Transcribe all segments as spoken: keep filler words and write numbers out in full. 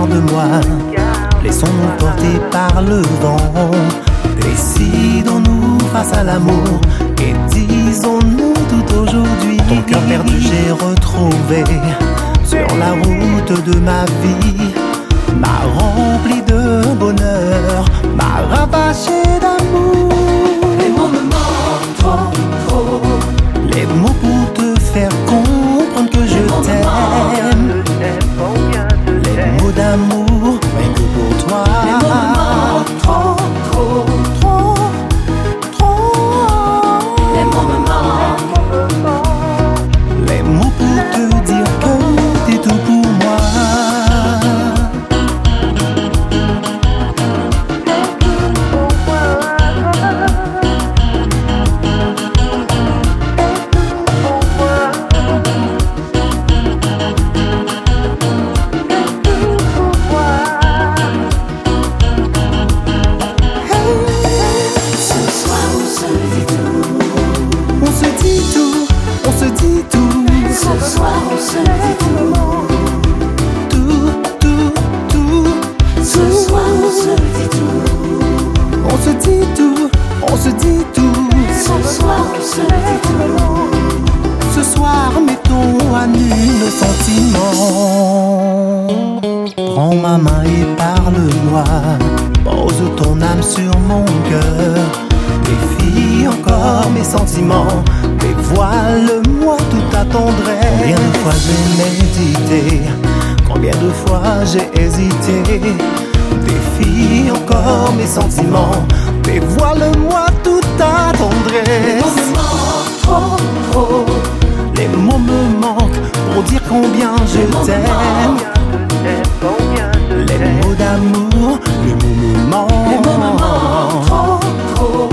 regarde-moi, laissons-nous porter par le vent. Décidons-nous face à l'amour et disons-nous tout aujourd'hui. Ton cœur perdu j'ai retrouvé sur la route de ma vie, m'a rempli de bonheur, m'a rabâché d'amour. Les mots me manquent trop, trop. Les mots pour te faire comprendre que je t'aime. Les mots d'amour, rien que pour toi. Les mots me manquent trop, trop, trop, trop. Les mots me manquent. Les mots pour te dire que t'es tout pour moi. Ce soir on se dit tout, tout, tout, tout. ce soir on se dit tout, On se dit tout, on se dit tout. ce soir on se dit tout. Ce soir mettons à nu nos sentiments. Prends ma main et parle-moi, pose ton âme sur mon cœur. Défie encore mes sentiments, dévoile-moi toute ta tendresse. Combien de fois j'ai médité, combien de fois j'ai hésité. Défie encore mes sentiments, dévoile-moi toute ta tendresse. Les mots me manquent trop, trop. Les mots me manquent pour dire combien je t'aime. Les mots d'amour, les mots me manquent. Les mots me manquent trop, trop.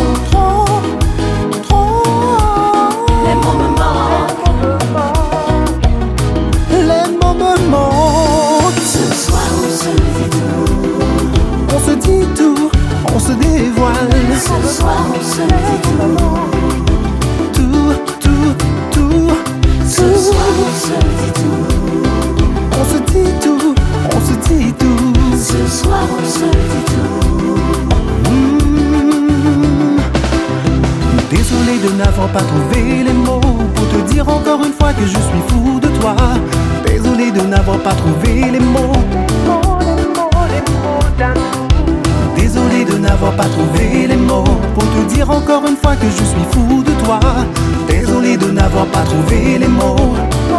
Les mots me manquent. Les mots me manquent. Ce soir on se dit tout, On se dit tout, on se dévoile. ce soir on se dit tout, Tout, tout, tout. ce soir on se dit tout, On se dit tout, on se dit tout. ce soir on se dit tout. Mmh. Désolé de n'avoir pas trouvé les mots pour te dire encore une fois que je suis fou de toi. Désolé de n'avoir pas trouvé les mots. Désolé de n'avoir pas trouvé les mots pour te dire encore une fois que je suis fou de toi. Désolé de n'avoir pas trouvé les mots.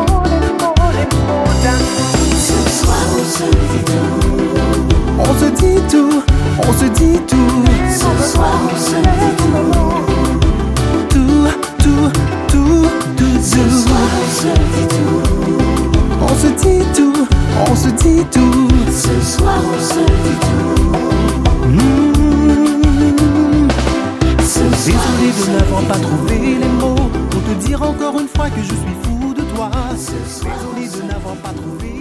Ce soir on se dit tout, On se dit tout, on se dit tout. ce soir on se dit tout, Tout, tout, tout, tout, ce tout. soir on se dit tout, On se dit tout, on se dit tout. ce soir on se dit tout, Mmh. ce soir Désolé on se de n'avoir pas trouvé les mots pour te dire encore une fois que je suis fou de toi. Ce soir, Désolé de n'avoir pas trouvé